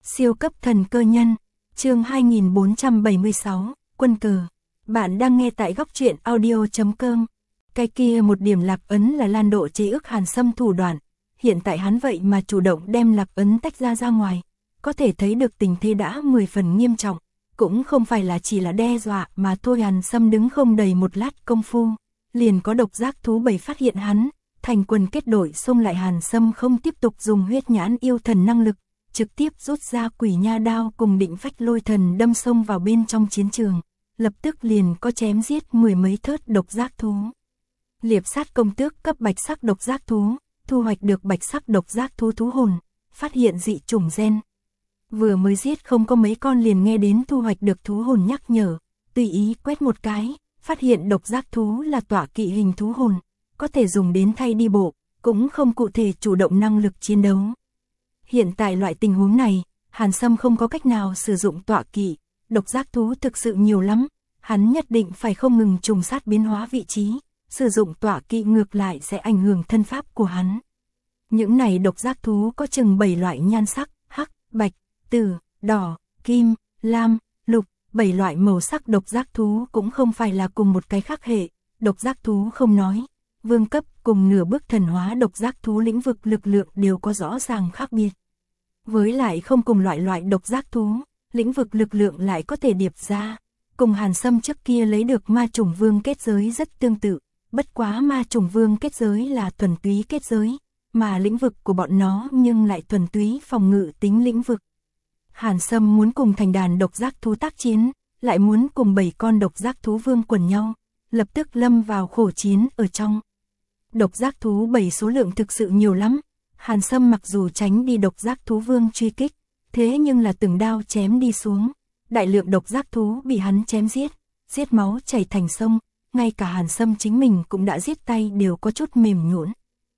Siêu cấp thần cơ nhân, chương 2476, quân cờ. Bạn đang nghe tại góc truyện audio.com. Cái kia một điểm lạc ấn là Lan Độ chế ức Hàn Sâm thủ đoạn, hiện tại hắn vậy mà chủ động đem lạc ấn tách ra ngoài, có thể thấy được tình thế đã 10 phần nghiêm trọng, cũng không phải là chỉ là đe dọa mà thôi. Hàn Sâm đứng không đầy một lát công phu, liền có độc giác thú 7 phát hiện hắn, thành quần kết đội xông lại. Hàn Sâm không tiếp tục dùng huyết nhãn yêu thần năng lực, trực tiếp rút ra quỷ nha đao cùng định phách lôi thần đâm xông vào bên trong chiến trường, lập tức liền có chém giết 10 mấy thớt độc giác thú. Liệp sát công tước cấp bạch sắc độc giác thú, thu hoạch được bạch sắc độc giác thú thú hồn, phát hiện dị chủng gen. Vừa mới giết không có mấy con liền nghe đến thu hoạch được thú hồn nhắc nhở, tùy ý quét một cái, phát hiện độc giác thú là tọa kỵ hình thú hồn, có thể dùng đến thay đi bộ, cũng không cụ thể chủ động năng lực chiến đấu. Hiện tại loại tình huống này, Hàn Sâm không có cách nào sử dụng tọa kỵ, độc giác thú thực sự nhiều lắm, hắn nhất định phải không ngừng trùng sát biến hóa vị trí, sử dụng tọa kỵ ngược lại sẽ ảnh hưởng thân pháp của hắn. Những này độc giác thú có chừng 7 loại nhan sắc, hắc, bạch, tử, đỏ, kim, lam, lục, 7 loại màu sắc độc giác thú cũng không phải là cùng một cái khác hệ, độc giác thú không nói, vương cấp cùng nửa bước thần hóa độc giác thú lĩnh vực lực lượng đều có rõ ràng khác biệt. Với lại không cùng loại độc giác thú, lĩnh vực lực lượng lại có thể điệp ra, cùng Hàn Sâm trước kia lấy được ma chủng vương kết giới rất tương tự, bất quá ma chủng vương kết giới là thuần túy kết giới, mà lĩnh vực của bọn nó nhưng lại thuần túy phòng ngự tính lĩnh vực. Hàn Sâm muốn cùng thành đàn độc giác thú tác chiến, lại muốn cùng 7 con độc giác thú vương quần nhau, lập tức lâm vào khổ chiến ở trong. Độc giác thú 7 số lượng thực sự nhiều lắm, Hàn Sâm mặc dù tránh đi độc giác thú vương truy kích, thế nhưng là từng đao chém đi xuống, đại lượng độc giác thú bị hắn chém giết máu chảy thành sông, ngay cả Hàn Sâm chính mình cũng đã giết tay đều có chút mềm nhũn.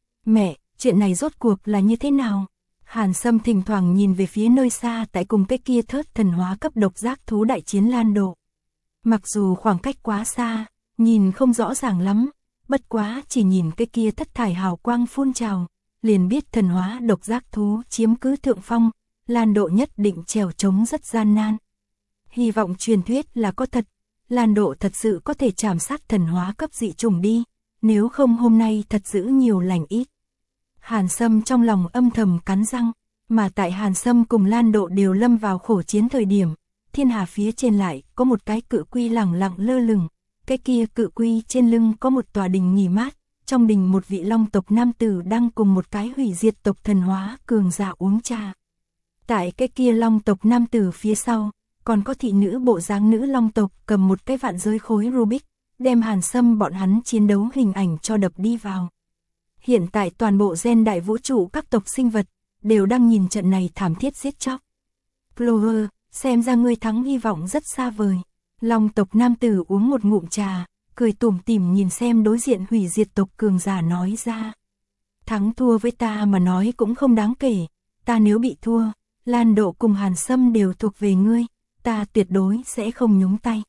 Mẹ, chuyện này rốt cuộc là như thế nào? Hàn Sâm thỉnh thoảng nhìn về phía nơi xa tại cùng cái kia thớt thần hóa cấp độc giác thú đại chiến Lan Độ. Mặc dù khoảng cách quá xa, nhìn không rõ ràng lắm, bất quá chỉ nhìn cái kia thất thải hào quang phun trào, liền biết thần hóa độc giác thú chiếm cứ thượng phong, Lan Độ nhất định trèo trống rất gian nan. Hy vọng truyền thuyết là có thật, Lan Độ thật sự có thể chảm sát thần hóa cấp dị chủng đi, nếu không hôm nay thật giữ nhiều lành ít. Hàn Sâm trong lòng âm thầm cắn răng, mà tại Hàn Sâm cùng Lan Độ đều lâm vào khổ chiến thời điểm, thiên hà phía trên lại có một cái cự quy lẳng lặng lơ lửng, cái kia cự quy trên lưng có một tòa đình nghỉ mát, trong đình một vị long tộc nam tử đang cùng một cái hủy diệt tộc thần hóa cường giả uống trà. Tại cái kia long tộc nam tử phía sau, còn có thị nữ bộ dáng nữ long tộc cầm một cái vạn giới khối Rubik, đem Hàn Sâm bọn hắn chiến đấu hình ảnh cho đập đi vào. Hiện tại toàn bộ gen đại vũ trụ các tộc sinh vật, đều đang nhìn trận này thảm thiết giết chóc. Clover, xem ra ngươi thắng hy vọng rất xa vời. Long tộc nam tử uống một ngụm trà, cười tủm tỉm nhìn xem đối diện hủy diệt tộc cường giả nói ra. Thắng thua với ta mà nói cũng không đáng kể, ta nếu bị thua, Lan Độ cùng Hàn Sâm đều thuộc về ngươi, ta tuyệt đối sẽ không nhúng tay.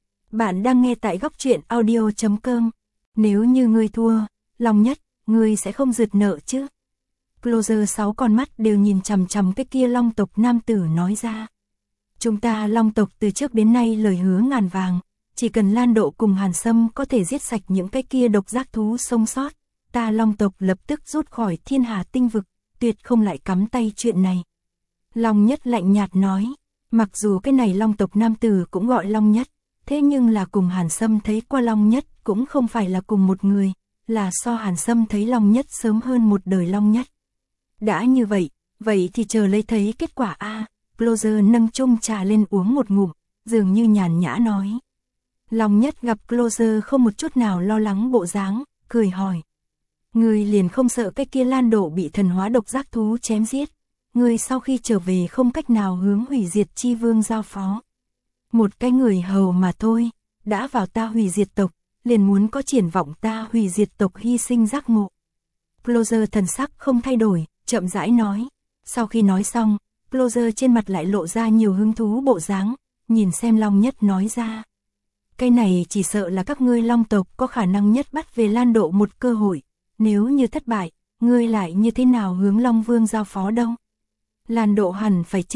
Bạn đang nghe tại góc truyện audio.com, nếu như ngươi thua, Long Nhất, ngươi sẽ không rượt nợ chứ? Closer 6 con mắt đều nhìn chằm chằm cái kia long tộc nam tử nói ra. Chúng ta long tộc từ trước đến nay lời hứa ngàn vàng, chỉ cần Lan Độ cùng Hàn Sâm có thể giết sạch những cái kia độc giác thú sống sót, ta long tộc lập tức rút khỏi thiên hà tinh vực, tuyệt không lại cắm tay chuyện này. Long Nhất lạnh nhạt nói, mặc dù cái này long tộc nam tử cũng gọi Long Nhất, thế nhưng là cùng Hàn Sâm thấy qua Long Nhất cũng không phải là cùng một người, là so Hàn Sâm thấy Long Nhất sớm hơn một đời Long Nhất. Đã như vậy thì chờ lấy thấy kết quả a. Closer nâng chung trà lên uống một ngụm, dường như nhàn nhã nói. Long Nhất gặp Closer không một chút nào lo lắng bộ dáng, cười hỏi. Ngươi liền không sợ cái kia Lan Độ bị thần hóa độc giác thú chém giết, ngươi sau khi trở về không cách nào hướng hủy diệt chi vương giao phó. Một cái người hầu mà thôi, đã vào ta hủy diệt tộc, liền muốn có triển vọng ta hủy diệt tộc hy sinh giác ngộ. Closer thần sắc không thay đổi, chậm rãi nói. Sau khi nói xong, Closer trên mặt lại lộ ra nhiều hứng thú bộ dáng, nhìn xem Long Nhất nói ra. Cái này chỉ sợ là các ngươi long tộc có khả năng nhất bắt về Lan Độ một cơ hội, nếu như thất bại, ngươi lại như thế nào hướng Long Vương giao phó đâu? Lan Độ hẳn phải chết,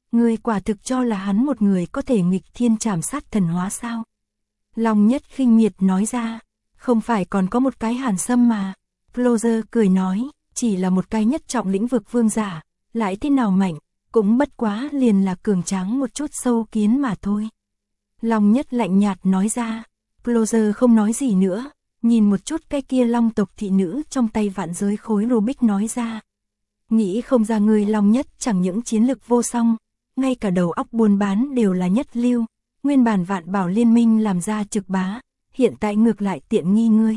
Ngươi quả thực cho là hắn một người có thể nghịch thiên trảm sát thần hóa sao? Long Nhất khinh miệt nói ra, không phải còn có một cái Hàn Sâm mà. Closer cười nói, chỉ là một cái nhất trọng lĩnh vực vương giả, lại thế nào mạnh, cũng bất quá liền là cường tráng một chút sâu kiến mà thôi. Long Nhất lạnh nhạt nói ra, Closer không nói gì nữa, nhìn một chút cái kia long tộc thị nữ trong tay vạn giới khối Rubik nói ra. Nghĩ không ra người Long Nhất chẳng những chiến lực vô song, ngay cả đầu óc buôn bán đều là nhất lưu, nguyên bản Vạn Bảo Liên Minh làm ra trực bá, hiện tại ngược lại tiện nghi ngươi.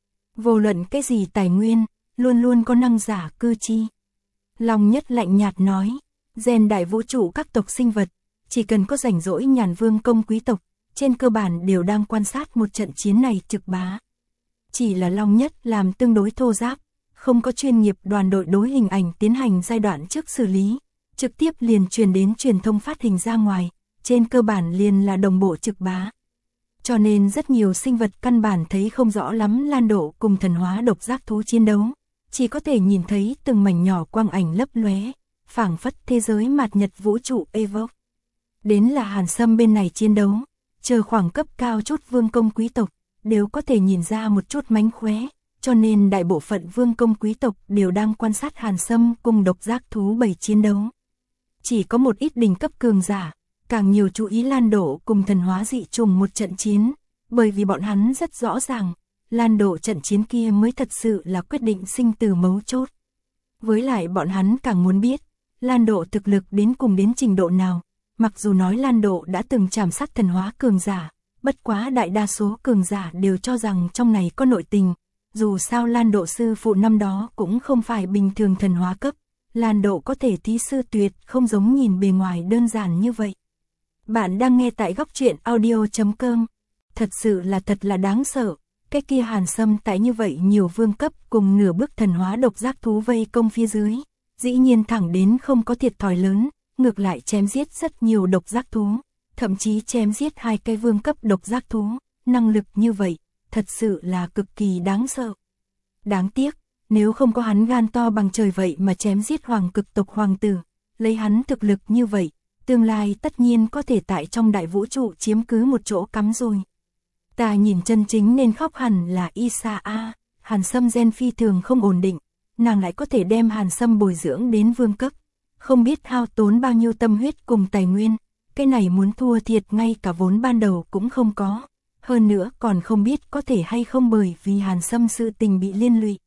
Vô luận cái gì tài nguyên, luôn luôn có năng giả cư chi. Long Nhất lạnh nhạt nói, gen đại vũ trụ các tộc sinh vật, chỉ cần có rảnh rỗi nhàn vương công quý tộc, trên cơ bản đều đang quan sát một trận chiến này trực bá. Chỉ là Long Nhất làm tương đối thô ráp, không có chuyên nghiệp đoàn đội đối hình ảnh tiến hành giai đoạn trước xử lý, trực tiếp liền truyền đến truyền thông phát hình ra ngoài, trên cơ bản liền là đồng bộ trực bá. Cho nên rất nhiều sinh vật căn bản thấy không rõ lắm Lan Độ cùng thần hóa độc giác thú chiến đấu, chỉ có thể nhìn thấy từng mảnh nhỏ quang ảnh lấp lóe, phảng phất thế giới mạt nhật vũ trụ Evoque. Đến là Hàn Sâm bên này chiến đấu, chờ khoảng cấp cao chút vương công quý tộc, đều có thể nhìn ra một chút mánh khóe, cho nên đại bộ phận vương công quý tộc đều đang quan sát Hàn Sâm cùng độc giác thú bầy chiến đấu. Chỉ có một ít đỉnh cấp cường giả, càng nhiều chú ý Lan Độ cùng thần hóa dị trùng một trận chiến, bởi vì bọn hắn rất rõ ràng, Lan Độ trận chiến kia mới thật sự là quyết định sinh tử mấu chốt. Với lại bọn hắn càng muốn biết, Lan Độ thực lực đến cùng đến trình độ nào, mặc dù nói Lan Độ đã từng trảm sát thần hóa cường giả, bất quá đại đa số cường giả đều cho rằng trong này có nội tình, dù sao Lan Độ sư phụ năm đó cũng không phải bình thường thần hóa cấp, Lan Độ có thể thí sư tuyệt không giống nhìn bề ngoài đơn giản như vậy. Bạn đang nghe tại góc truyện audio.com. Thật sự là thật là đáng sợ, cái kia Hàn Sâm tại như vậy nhiều vương cấp cùng nửa bước thần hóa độc giác thú vây công phía dưới, dĩ nhiên thẳng đến không có thiệt thòi lớn, ngược lại chém giết rất nhiều độc giác thú, thậm chí chém giết 2 cái vương cấp độc giác thú, năng lực như vậy, thật sự là cực kỳ đáng sợ. Đáng tiếc, nếu không có hắn gan to bằng trời vậy mà chém giết hoàng cực tộc hoàng tử, lấy hắn thực lực như vậy, tương lai tất nhiên có thể tại trong đại vũ trụ chiếm cứ một chỗ cắm rồi. Ta nhìn chân chính nên khóc hẳn là Isa A, Hàn Sâm gen phi thường không ổn định, nàng lại có thể đem Hàn Sâm bồi dưỡng đến vương cấp, không biết hao tốn bao nhiêu tâm huyết cùng tài nguyên, cái này muốn thua thiệt ngay cả vốn ban đầu cũng không có, hơn nữa còn không biết có thể hay không bởi vì Hàn Sâm sự tình bị liên lụy.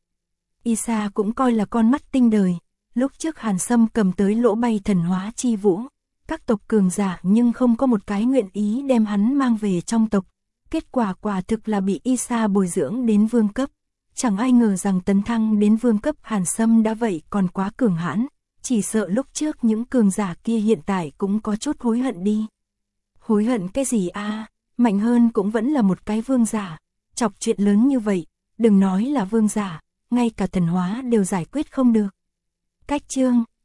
Isa cũng coi là con mắt tinh đời, lúc trước Hàn Sâm cầm tới lỗ bay thần hóa chi vũ, các tộc cường giả nhưng không có một cái nguyện ý đem hắn mang về trong tộc, kết quả quả thực là bị Isa bồi dưỡng đến vương cấp, chẳng ai ngờ rằng tấn thăng đến vương cấp Hàn Sâm đã vậy còn quá cường hãn, chỉ sợ lúc trước những cường giả kia hiện tại cũng có chút hối hận đi. Hối hận cái gì a? Mạnh hơn cũng vẫn là một cái vương giả, chọc chuyện lớn như vậy, đừng nói là vương giả, ngay cả thần hóa đều giải quyết không được. Cách chương